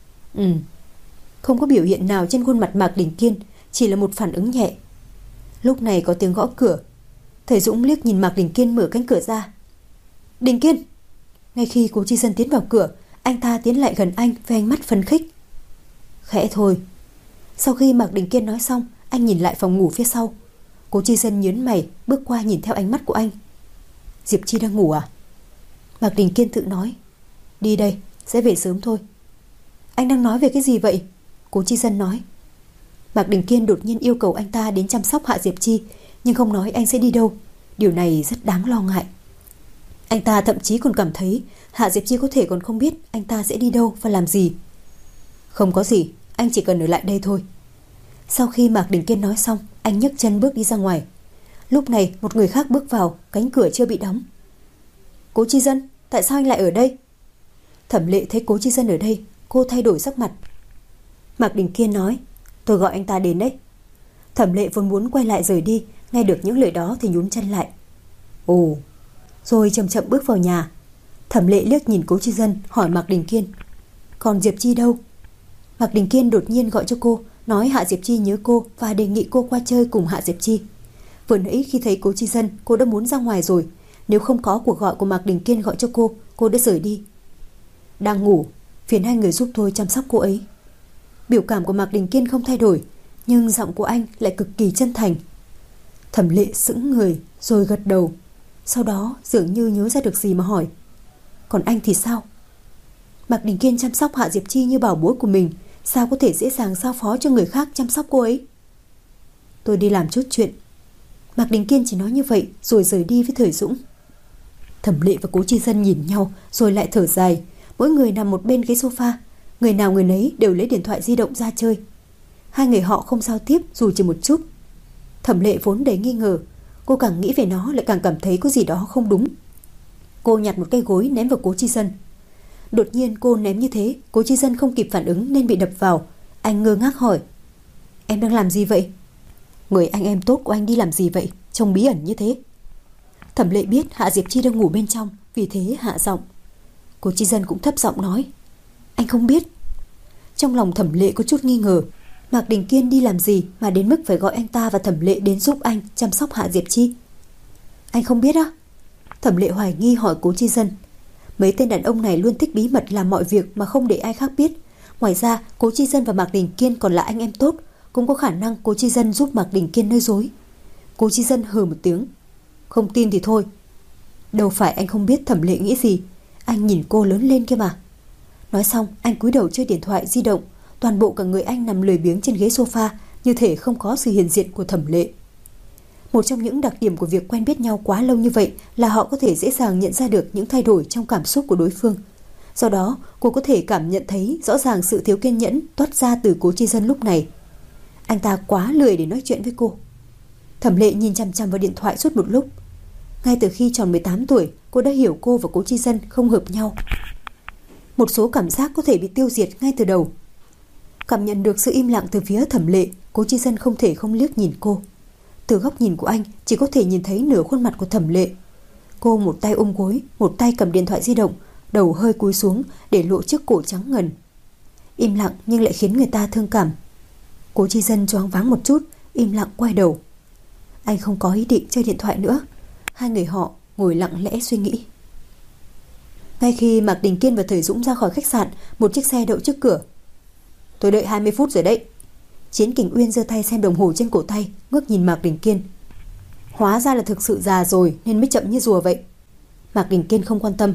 Không có biểu hiện nào trên khuôn mặt Mạc Đình Kiên, chỉ là một phản ứng nhẹ. Lúc này có tiếng gõ cửa. Thời Dũng liếc nhìn Mạc Đình Kiên mở cánh cửa ra. Đình Kiên! Ngay khi Cố Chi Dân tiến vào cửa, anh ta tiến lại gần anh với ánh mắt phấn khích. Khẽ thôi. Sau khi Mạc Đình Kiên nói xong, anh nhìn lại phòng ngủ phía sau. Cố Chi Dân nhớn mày, bước qua nhìn theo ánh mắt của anh. Diệp Chi đang ngủ à? Mạc Đình Kiên tự nói. Đi đây, sẽ về sớm thôi. Anh đang nói về cái gì vậy? Cố Chi Dân nói. Mạc Đình Kiên đột nhiên yêu cầu anh ta đến chăm sóc Hạ Diệp Chi, nhưng không nói anh sẽ đi đâu. Điều này rất đáng lo ngại. Anh ta thậm chí còn cảm thấy Hạ Diệp Chi có thể còn không biết anh ta sẽ đi đâu và làm gì. Không có gì, anh chỉ cần ở lại đây thôi. Sau khi Mạc Đình Kiên nói xong, anh nhấc chân bước đi ra ngoài. Lúc này một người khác bước vào, cánh cửa chưa bị đóng. Cố Chi Dân, tại sao anh lại ở đây? Thẩm Lệ thấy Cố Chi Dân ở đây, cô thay đổi sắc mặt. Mạc Đình Kiên nói: Tôi gọi anh ta đến đấy. Thẩm Lệ vốn muốn quay lại rời đi, nghe được những lời đó thì nhún chân lại. Ồ. Rồi chậm chậm bước vào nhà. Thẩm Lệ liếc nhìn Cố Chi Dân, hỏi Mạc Đình Kiên: Còn Diệp Chi đâu? Mạc Đình Kiên đột nhiên gọi cho cô, nói Hạ Diệp Chi nhớ cô và đề nghị cô qua chơi cùng Hạ Diệp Chi. Vừa nãy khi thấy Cố Chi Dân, cô đã muốn ra ngoài rồi. Nếu không có cuộc gọi của Mạc Đình Kiên gọi cho cô đã rời đi. Đang ngủ, phiền hai người giúp tôi chăm sóc cô ấy. Biểu cảm của Mạc Đình Kiên không thay đổi, nhưng giọng của anh lại cực kỳ chân thành. Thẩm Lệ sững người rồi gật đầu. Sau đó dường như nhớ ra được gì mà hỏi: Còn anh thì sao? Mạc Đình Kiên chăm sóc Hạ Diệp Chi như bảo bối của mình, sao có thể dễ dàng giao phó cho người khác chăm sóc cô ấy? Tôi đi làm chút chuyện. Mạc Đình Kiên chỉ nói như vậy rồi rời đi với Thời Dũng. Thẩm Lệ và Cố Chi Dân nhìn nhau rồi lại thở dài. Mỗi người nằm một bên ghế sofa, người nào người nấy đều lấy điện thoại di động ra chơi. Hai người họ không giao tiếp dù chỉ một chút. Thẩm Lệ vốn đầy nghi ngờ, cô càng nghĩ về nó lại càng cảm thấy có gì đó không đúng. Cô nhặt một cây gối ném vào Cố Chi Dân. Đột nhiên cô ném như thế, Cố Chi Dân không kịp phản ứng nên bị đập vào. Anh ngơ ngác hỏi: Em đang làm gì vậy? Người anh em tốt của anh đi làm gì vậy, trông bí ẩn như thế? Thẩm Lệ biết Hạ Diệp Chi đang ngủ bên trong, vì thế hạ giọng. Cố Chi Dân cũng thấp giọng nói: Anh không biết. Trong lòng Thẩm Lệ có chút nghi ngờ, Mạc Đình Kiên đi làm gì mà đến mức phải gọi anh ta và Thẩm Lệ đến giúp anh chăm sóc Hạ Diệp Chi? Anh không biết á? Thẩm Lệ hoài nghi hỏi Cố Chi Dân. Mấy tên đàn ông này luôn thích bí mật làm mọi việc mà không để ai khác biết. Ngoài ra, Cố Chi Dân và Mạc Đình Kiên còn là anh em tốt, cũng có khả năng Cố Chi Dân giúp Mạc Đình Kiên nói dối. Cố Chi Dân hừ một tiếng. Không tin thì thôi. Đâu phải anh không biết Thẩm Lệ nghĩ gì, anh nhìn cô lớn lên kia mà. Nói xong, anh cúi đầu chơi điện thoại di động. Toàn bộ cả người anh nằm lười biếng trên ghế sofa, như thể không có sự hiện diện của Thẩm Lệ. Một trong những đặc điểm của việc quen biết nhau quá lâu như vậy là họ có thể dễ dàng nhận ra được những thay đổi trong cảm xúc của đối phương. Do đó, cô có thể cảm nhận thấy rõ ràng sự thiếu kiên nhẫn toát ra từ Cố Chi Dân lúc này. Anh ta quá lười để nói chuyện với cô. Thẩm Lệ nhìn chằm chằm vào điện thoại suốt một lúc. Ngay từ khi tròn 18 tuổi, cô đã hiểu cô và Cố Chi Dân không hợp nhau. Một số cảm giác có thể bị tiêu diệt ngay từ đầu. Cảm nhận được sự im lặng từ phía Thẩm Lệ, Cố Chi Dân không thể không liếc nhìn cô. Từ góc nhìn của anh chỉ có thể nhìn thấy nửa khuôn mặt của Thẩm Lệ. Cô một tay ôm gối, một tay cầm điện thoại di động, đầu hơi cúi xuống để lộ chiếc cổ trắng ngần. Im lặng nhưng lại khiến người ta thương cảm. Cố Chi Dân choáng váng một chút, im lặng quay đầu. Anh không có ý định chơi điện thoại nữa. Hai người họ ngồi lặng lẽ suy nghĩ. Ngay khi Mạc Đình Kiên và Thời Dũng ra khỏi khách sạn, một chiếc xe đậu trước cửa. Tôi đợi 20 phút rồi đấy. Chiến Kình Uyên giơ tay xem đồng hồ trên cổ tay, ngước nhìn Mạc Đình Kiên. Hóa ra là thực sự già rồi nên mới chậm như rùa vậy. Mạc Đình Kiên không quan tâm.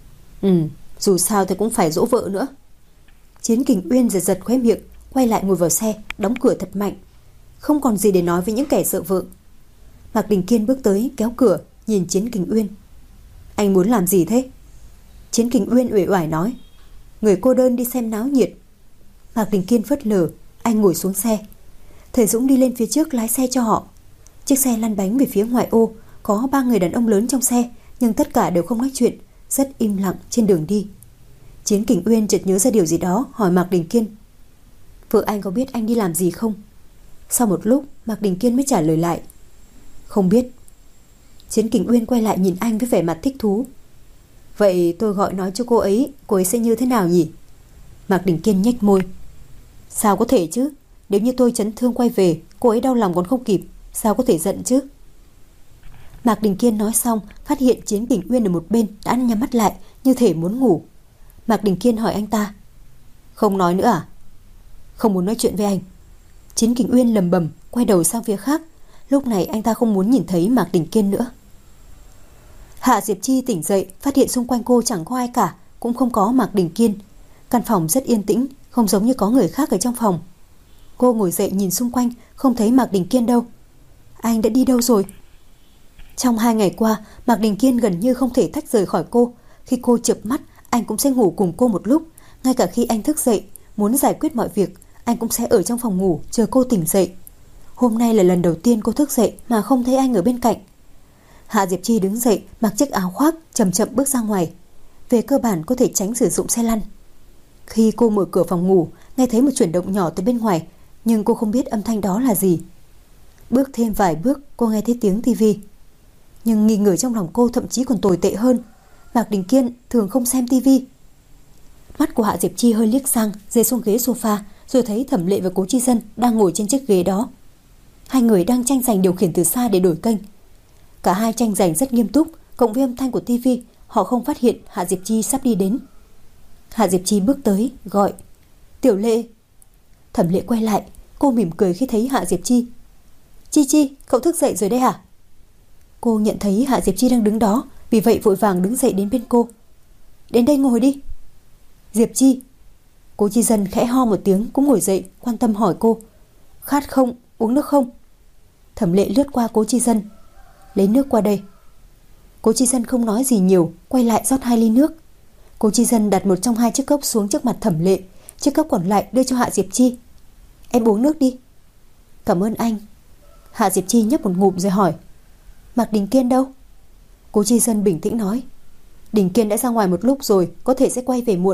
Dù sao thì cũng phải dỗ vợ nữa. Chiến Kình Uyên giật giật khóe miệng, quay lại ngồi vào xe, đóng cửa thật mạnh. Không còn gì để nói với những kẻ sợ vợ. Mạc Đình Kiên bước tới kéo cửa, nhìn Chiến Kình Uyên. Anh muốn làm gì thế? Chiến Kình Uyên uể oải nói. Người cô đơn đi xem náo nhiệt. Mạc Đình Kiên phớt lờ, anh ngồi xuống xe. Thời Dũng đi lên phía trước lái xe cho họ. Chiếc xe lăn bánh về phía ngoại ô, có 3 người đàn ông lớn trong xe, nhưng tất cả đều không nói chuyện, rất im lặng trên đường đi. Chiến Kình Uyên chợt nhớ ra điều gì đó, hỏi Mạc Đình Kiên. Vợ anh có biết anh đi làm gì không? Sau một lúc, Mạc Đình Kiên mới trả lời lại. Không biết. Chiến Kình Uyên quay lại nhìn anh với vẻ mặt thích thú. Vậy tôi gọi nói cho cô ấy sẽ như thế nào nhỉ? Mạc Đình Kiên nhếch môi. Sao có thể chứ? Nếu như tôi chấn thương quay về, cô ấy đau lòng còn không kịp, sao có thể giận chứ? Mạc Đình Kiên nói xong, phát hiện Chiến Kình Uyên ở một bên đã nhắm mắt lại, như thể muốn ngủ. Mạc Đình Kiên hỏi anh ta. Không nói nữa à? Không muốn nói chuyện với anh. Chiến Kình Uyên lầm bầm, quay đầu sang phía khác. Lúc này anh ta không muốn nhìn thấy Mạc Đình Kiên nữa. Hạ Diệp Chi tỉnh dậy, phát hiện xung quanh cô chẳng có ai cả, cũng không có Mạc Đình Kiên. Căn phòng rất yên tĩnh, không giống như có người khác ở trong phòng. Cô ngồi dậy nhìn xung quanh, không thấy Mạc Đình Kiên đâu. Anh đã đi đâu rồi? Trong 2 ngày qua, Mạc Đình Kiên gần như không thể tách rời khỏi cô. Khi cô chợp mắt, anh cũng sẽ ngủ cùng cô một lúc. Ngay cả khi anh thức dậy, muốn giải quyết mọi việc, anh cũng sẽ ở trong phòng ngủ chờ cô tỉnh dậy. Hôm nay là lần đầu tiên cô thức dậy mà không thấy anh ở bên cạnh. Hạ Diệp Chi đứng dậy, mặc chiếc áo khoác, chậm chậm bước ra ngoài. Về cơ bản có thể tránh sử dụng xe lăn. Khi cô mở cửa phòng ngủ, nghe thấy một chuyển động nhỏ từ bên ngoài, nhưng cô không biết âm thanh đó là gì. Bước thêm vài bước, cô nghe thấy tiếng tivi. Nhưng nghi ngờ trong lòng cô thậm chí còn tồi tệ hơn. Mạc Đình Kiên thường không xem tivi. Mắt của Hạ Diệp Chi hơi liếc sang, rơi xuống ghế sofa, rồi thấy Thẩm Lệ và Cố Chi Dân đang ngồi trên chiếc ghế đó. Hai người đang tranh giành điều khiển từ xa để đổi kênh. Cả hai tranh giành rất nghiêm túc, cộng với âm thanh của tivi, họ không phát hiện Hạ Diệp Chi sắp đi đến. Hạ Diệp Chi bước tới, gọi. Tiểu Lệ. Thẩm Lệ quay lại, cô mỉm cười khi thấy Hạ Diệp Chi. Chi Chi, cậu thức dậy rồi đấy hả? Cô nhận thấy Hạ Diệp Chi đang đứng đó, vì vậy vội vàng đứng dậy đến bên cô. Đến đây ngồi đi. Diệp Chi. Cố Chi Dân khẽ ho một tiếng cũng ngồi dậy, quan tâm hỏi cô. Khát không? Uống nước không? Thẩm Lệ lướt qua Cố Chi Dân. Lấy nước qua đây. Cố Chi Dân không nói gì nhiều, quay lại rót 2 ly nước. Cố Chi Dân đặt một trong 2 chiếc cốc xuống trước mặt Thẩm Lệ, chiếc cốc còn lại đưa cho Hạ Diệp Chi. Em uống nước đi. Cảm ơn anh. Hạ Diệp Chi nhấp một ngụm rồi hỏi. Mạc Đình Kiên đâu? Cố Chi Dân bình tĩnh nói. Đình Kiên đã ra ngoài một lúc rồi, có thể sẽ quay về muộn.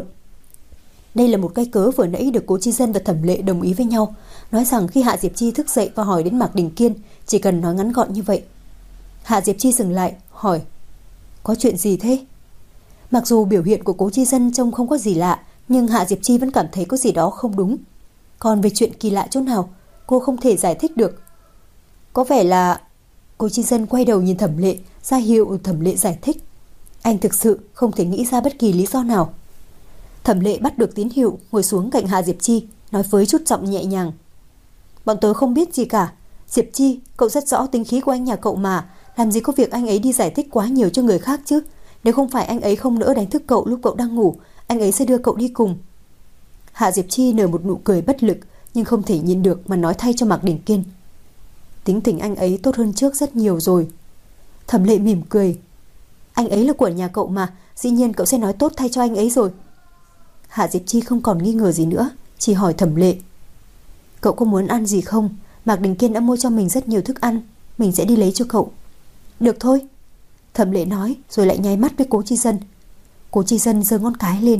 Đây là một cái cớ vừa nãy được Cố Chi Dân và Thẩm Lệ đồng ý với nhau, nói rằng khi Hạ Diệp Chi thức dậy và hỏi đến Mạc Đình Kiên, chỉ cần nói ngắn gọn như vậy. Hạ Diệp Chi dừng lại, hỏi. Có chuyện gì thế? Mặc dù biểu hiện của Cố Chi Dân trông không có gì lạ, nhưng Hạ Diệp Chi vẫn cảm thấy có gì đó không đúng. Còn về chuyện kỳ lạ chỗ nào, cô không thể giải thích được. Có vẻ là... Cố Chi Dân quay đầu nhìn Thẩm Lệ, ra hiệu Thẩm Lệ giải thích. Anh thực sự không thể nghĩ ra bất kỳ lý do nào. Thẩm Lệ bắt được tín hiệu, ngồi xuống cạnh Hạ Diệp Chi, nói với chút giọng nhẹ nhàng. Bọn tớ không biết gì cả. Diệp Chi, cậu rất rõ tính khí của anh nhà cậu mà, làm gì có việc anh ấy đi giải thích quá nhiều cho người khác chứ. Nếu không phải anh ấy không nỡ đánh thức cậu lúc cậu đang ngủ, anh ấy sẽ đưa cậu đi cùng. Hạ Diệp Chi nở một nụ cười bất lực, nhưng không thể nhịn được mà nói thay cho Mạc Đình Kiên. Tính tình anh ấy tốt hơn trước rất nhiều rồi. Thẩm Lệ mỉm cười. Anh ấy là của nhà cậu mà, dĩ nhiên cậu sẽ nói tốt thay cho anh ấy rồi. Hạ Diệp Chi không còn nghi ngờ gì nữa, chỉ hỏi Thẩm Lệ. Cậu có muốn ăn gì không? Mạc Đình Kiên đã mua cho mình rất nhiều thức ăn, mình sẽ đi lấy cho cậu. Được thôi. Thẩm Lệ nói rồi lại nháy mắt với Cố Chi Dân. Cố Chi Dân giơ ngón cái lên.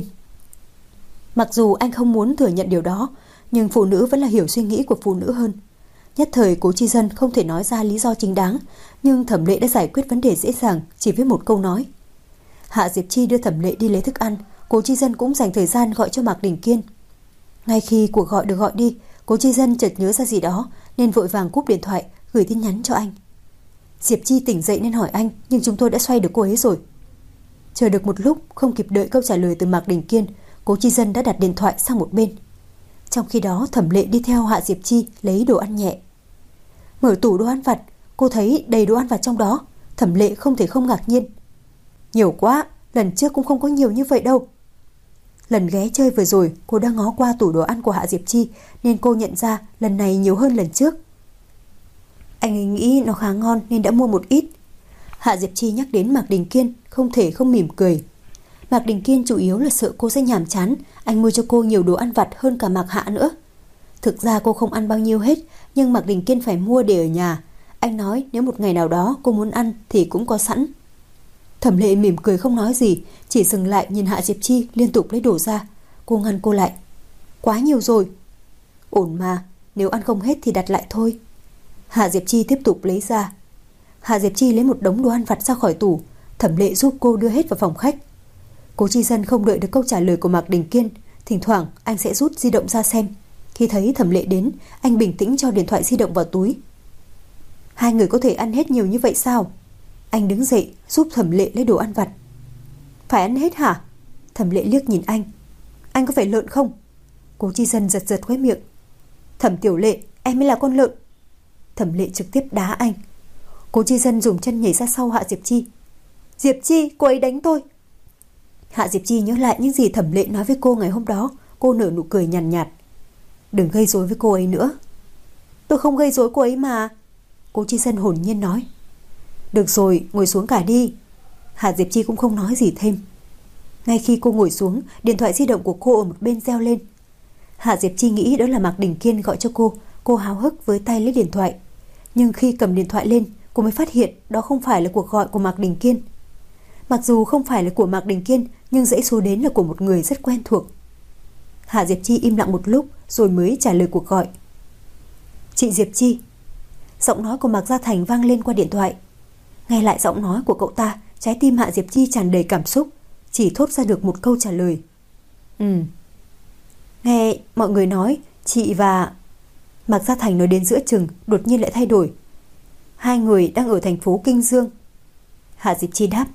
Mặc dù anh không muốn thừa nhận điều đó, nhưng phụ nữ vẫn là hiểu suy nghĩ của phụ nữ hơn. Nhất thời Cố Chi Dân không thể nói ra lý do chính đáng, nhưng Thẩm Lệ đã giải quyết vấn đề dễ dàng chỉ với một câu nói. Hạ Diệp Chi đưa Thẩm Lệ đi lấy thức ăn, Cố Chi Dân cũng dành thời gian gọi cho Mạc Đình Kiên. Ngay khi cuộc gọi được gọi đi, Cố Chi Dân chợt nhớ ra gì đó nên vội vàng cúp điện thoại, gửi tin nhắn cho anh. Diệp Chi tỉnh dậy nên hỏi anh, nhưng chúng tôi đã xoay được cô ấy rồi. Chờ được một lúc, không kịp đợi câu trả lời từ Mạc Đình Kiên, Cố Chi Dân đã đặt điện thoại sang một bên. Trong khi đó, Thẩm Lệ đi theo Hạ Diệp Chi lấy đồ ăn nhẹ. Mở tủ đồ ăn vặt, cô thấy đầy đồ ăn vặt trong đó. Thẩm Lệ không thể không ngạc nhiên. Nhiều quá, lần trước cũng không có nhiều như vậy đâu. Lần ghé chơi vừa rồi, cô đã ngó qua tủ đồ ăn của Hạ Diệp Chi, nên cô nhận ra lần này nhiều hơn lần trước. Anh ấy nghĩ nó khá ngon nên đã mua một ít. Hạ Diệp Chi nhắc đến Mạc Đình Kiên, không thể không mỉm cười. Mạc Đình Kiên chủ yếu là sợ cô sẽ nhàm chán, anh mua cho cô nhiều đồ ăn vặt hơn cả Mạc Hạ nữa. Thực ra cô không ăn bao nhiêu hết, nhưng Mạc Đình Kiên phải mua để ở nhà. Anh nói nếu một ngày nào đó cô muốn ăn thì cũng có sẵn. Thẩm Lệ mỉm cười không nói gì, chỉ dừng lại nhìn Hạ Diệp Chi liên tục lấy đồ ra. Cô ngăn cô lại. Quá nhiều rồi. Ổn mà, nếu ăn không hết thì đặt lại thôi. Hạ Diệp Chi tiếp tục lấy ra. Hạ Diệp Chi lấy một đống đồ ăn vặt ra khỏi tủ. Thẩm Lệ giúp cô đưa hết vào phòng khách. Cố Chi Dân không đợi được câu trả lời của Mạc Đình Kiên, thỉnh thoảng anh sẽ rút di động ra xem. Khi thấy Thẩm Lệ đến, anh bình tĩnh cho điện thoại di động vào túi. Hai người có thể ăn hết nhiều như vậy sao? Anh đứng dậy giúp Thẩm Lệ lấy đồ ăn vặt. Phải ăn hết hả? Thẩm Lệ liếc nhìn anh. Anh có phải lợn không? Cố Chi Dân giật giật khóe miệng. Thẩm Tiểu Lệ, em mới là con lợn. Thẩm Lệ trực tiếp đá anh. Cố Chi Dân dùng chân nhảy ra sau Hạ Diệp Chi. Diệp Chi, cô ấy đánh tôi. Hạ Diệp Chi nhớ lại những gì Thẩm Lệ nói với cô ngày hôm đó. Cô nở nụ cười nhàn nhạt. Đừng gây rối với cô ấy nữa. Tôi không gây rối cô ấy mà. Cố Chi Dân hồn nhiên nói. Được rồi, ngồi xuống cả đi. Hạ Diệp Chi cũng không nói gì thêm. Ngay khi cô ngồi xuống, điện thoại di động của cô ở một bên reo lên. Hạ Diệp Chi nghĩ đó là Mạc Đình Kiên gọi cho cô. Cô háo hức với tay lấy điện thoại. Nhưng khi cầm điện thoại lên, cô mới phát hiện đó không phải là cuộc gọi của Mạc Đình Kiên. Mặc dù không phải là của Mạc Đình Kiên, nhưng dãy số đến là của một người rất quen thuộc. Hạ Diệp Chi im lặng một lúc rồi mới trả lời cuộc gọi. Chị Diệp Chi. Giọng nói của Mạc Gia Thành vang lên qua điện thoại. Nghe lại giọng nói của cậu ta, trái tim Hạ Diệp Chi tràn đầy cảm xúc, chỉ thốt ra được một câu trả lời. Nghe mọi người nói chị và... Mạc Gia Thành nói đến giữa chừng, đột nhiên lại thay đổi. Hai người đang ở thành phố Kinh Dương. Hạ Diệp Chi đáp.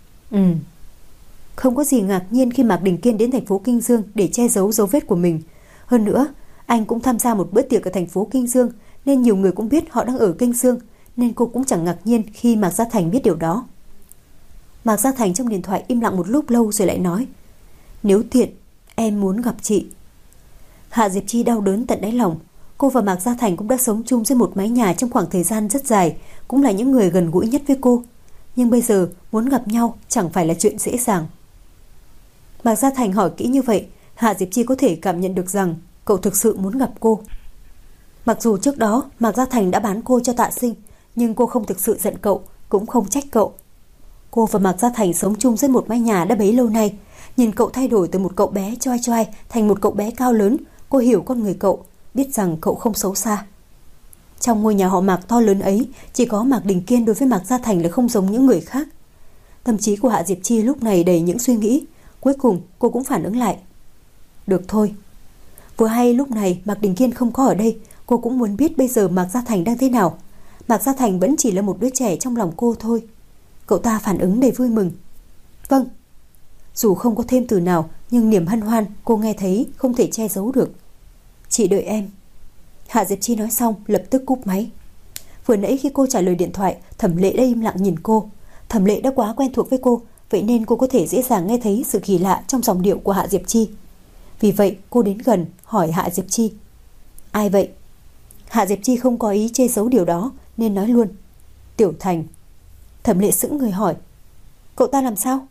Không có gì ngạc nhiên khi Mạc Đình Kiên đến thành phố Kinh Dương để che giấu dấu vết của mình. Hơn nữa, anh cũng tham gia một bữa tiệc ở thành phố Kinh Dương, nên nhiều người cũng biết họ đang ở Kinh Dương, nên cô cũng chẳng ngạc nhiên khi Mạc Gia Thành biết điều đó. Mạc Gia Thành trong điện thoại im lặng một lúc lâu rồi lại nói. Nếu tiện, em muốn gặp chị. Hạ Diệp Chi đau đớn tận đáy lòng. Cô và Mạc Gia Thành cũng đã sống chung dưới một mái nhà trong khoảng thời gian rất dài, cũng là những người gần gũi nhất với cô. Nhưng bây giờ muốn gặp nhau chẳng phải là chuyện dễ dàng. Mạc Gia Thành hỏi kỹ như vậy, Hạ Diệp Chi có thể cảm nhận được rằng cậu thực sự muốn gặp cô. Mặc dù trước đó Mạc Gia Thành đã bán cô cho Tạ Sinh, nhưng cô không thực sự giận cậu, cũng không trách cậu. Cô và Mạc Gia Thành sống chung dưới một mái nhà đã bấy lâu nay. Nhìn cậu thay đổi từ một cậu bé choai choai thành một cậu bé cao lớn, cô hiểu con người cậu, biết rằng cậu không xấu xa. Trong ngôi nhà họ Mạc to lớn ấy, chỉ có Mạc Đình Kiên đối với Mạc Gia Thành là không giống những người khác. Tâm trí của Hạ Diệp Chi lúc này đầy những suy nghĩ. Cuối cùng cô cũng phản ứng lại. Được thôi. Vừa hay lúc này Mạc Đình Kiên không có ở đây, cô cũng muốn biết bây giờ Mạc Gia Thành đang thế nào. Mạc Gia Thành vẫn chỉ là một đứa trẻ trong lòng cô thôi. Cậu ta phản ứng đầy vui mừng. Vâng. Dù không có thêm từ nào, nhưng niềm hân hoan cô nghe thấy không thể che giấu được. Chị đợi em. Hạ Diệp Chi nói xong lập tức cúp máy. Vừa nãy khi cô trả lời điện thoại, Thẩm Lệ đã im lặng nhìn cô. Thẩm Lệ đã quá quen thuộc với cô, vậy nên cô có thể dễ dàng nghe thấy sự kỳ lạ trong giọng điệu của Hạ Diệp Chi. Vì vậy cô đến gần hỏi Hạ Diệp Chi. Ai vậy? Hạ Diệp Chi không có ý chê xấu điều đó nên nói luôn. Tiểu Thành. Thẩm Lệ sững người hỏi. Cậu ta làm sao?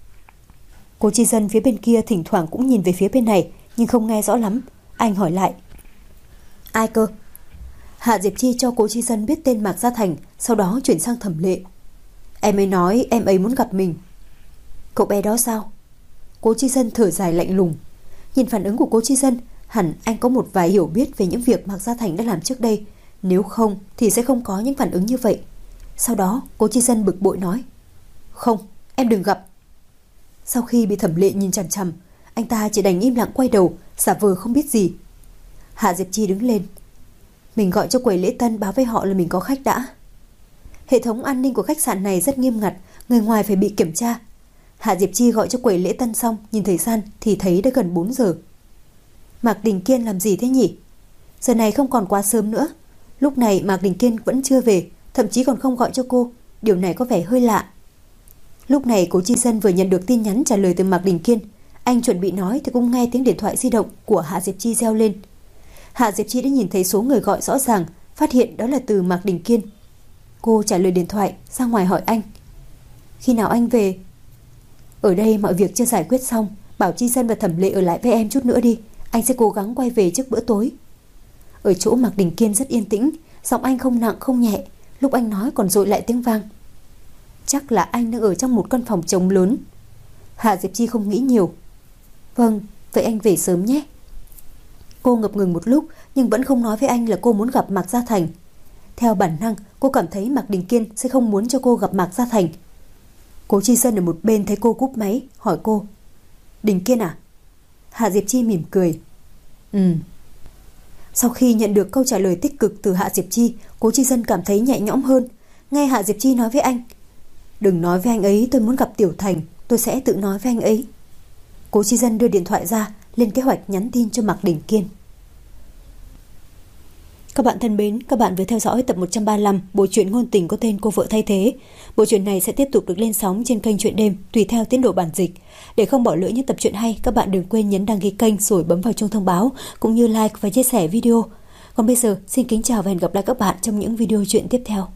Cố Chi Dân phía bên kia thỉnh thoảng cũng nhìn về phía bên này, nhưng không nghe rõ lắm. Anh hỏi lại. Ai cơ? Hạ Diệp Chi cho Cố Chi Dân biết tên Mạc Gia Thành, sau đó chuyển sang Thẩm Lệ. Em ấy nói em ấy muốn gặp mình. Cậu bé đó sao? Cố Chi Dân thở dài lạnh lùng. Nhìn phản ứng của Cố Chi Dân, hẳn anh có một vài hiểu biết về những việc Mạc Gia Thành đã làm trước đây. Nếu không thì sẽ không có những phản ứng như vậy. Sau đó Cố Chi Dân bực bội nói. Không, em đừng gặp. Sau khi bị Thẩm Lệ nhìn chằm chằm, anh ta chỉ đành im lặng quay đầu, giả vờ không biết gì. Hạ Diệp Chi đứng lên. Mình gọi cho quầy lễ tân báo với họ là mình có khách đã. Hệ thống an ninh của khách sạn này rất nghiêm ngặt, người ngoài phải bị kiểm tra. Hạ Diệp Chi gọi cho quầy lễ tân xong, nhìn thời gian thì thấy đã gần 4 giờ. Mạc Đình Kiên làm gì thế nhỉ? Giờ này không còn quá sớm nữa. Lúc này Mạc Đình Kiên vẫn chưa về, thậm chí còn không gọi cho cô. Điều này có vẻ hơi lạ. Lúc này Cố Chi Dân vừa nhận được tin nhắn trả lời từ Mạc Đình Kiên. Anh chuẩn bị nói thì cũng nghe tiếng điện thoại di động của Hạ Diệp Chi reo lên. Hạ Diệp Chi đã nhìn thấy số người gọi rõ ràng, phát hiện đó là từ Mạc Đình Kiên. Cô trả lời điện thoại, ra ngoài hỏi anh. Khi nào anh về? Ở đây mọi việc chưa giải quyết xong, bảo Chi Dân và Thẩm Lệ ở lại với em chút nữa đi. Anh sẽ cố gắng quay về trước bữa tối. Ở chỗ Mạc Đình Kiên rất yên tĩnh, giọng anh không nặng không nhẹ, lúc anh nói còn dội lại tiếng vang. Chắc là anh đang ở trong một căn phòng trống lớn. Hạ Diệp Chi không nghĩ nhiều. Vâng, vậy anh về sớm nhé. Cô ngập ngừng một lúc nhưng vẫn không nói với anh là cô muốn gặp Mạc Gia Thành. Theo bản năng, cô cảm thấy Mạc Đình Kiên sẽ không muốn cho cô gặp Mạc Gia Thành. Cố Chi Dân ở một bên thấy cô cúp máy, hỏi cô. Đình Kiên à? Hạ Diệp Chi mỉm cười. Sau khi nhận được câu trả lời tích cực từ Hạ Diệp Chi, Cố Chi Dân cảm thấy nhẹ nhõm hơn. Nghe Hạ Diệp Chi nói với anh. Đừng nói với anh ấy tôi muốn gặp Tiểu Thành, tôi sẽ tự nói với anh ấy. Cố Chi Dân đưa điện thoại ra, lên kế hoạch nhắn tin cho Mạc Đình Kiên. Các bạn thân mến, các bạn vừa theo dõi tập 135 bộ truyện ngôn tình có tên Cô Vợ Thay Thế. Bộ truyện này sẽ tiếp tục được lên sóng trên kênh Truyện Đêm tùy theo tiến độ bản dịch. Để không bỏ lỡ những tập truyện hay, các bạn đừng quên nhấn đăng ký kênh rồi bấm vào chuông thông báo cũng như like và chia sẻ video. Còn bây giờ, xin kính chào và hẹn gặp lại các bạn trong những video truyện tiếp theo.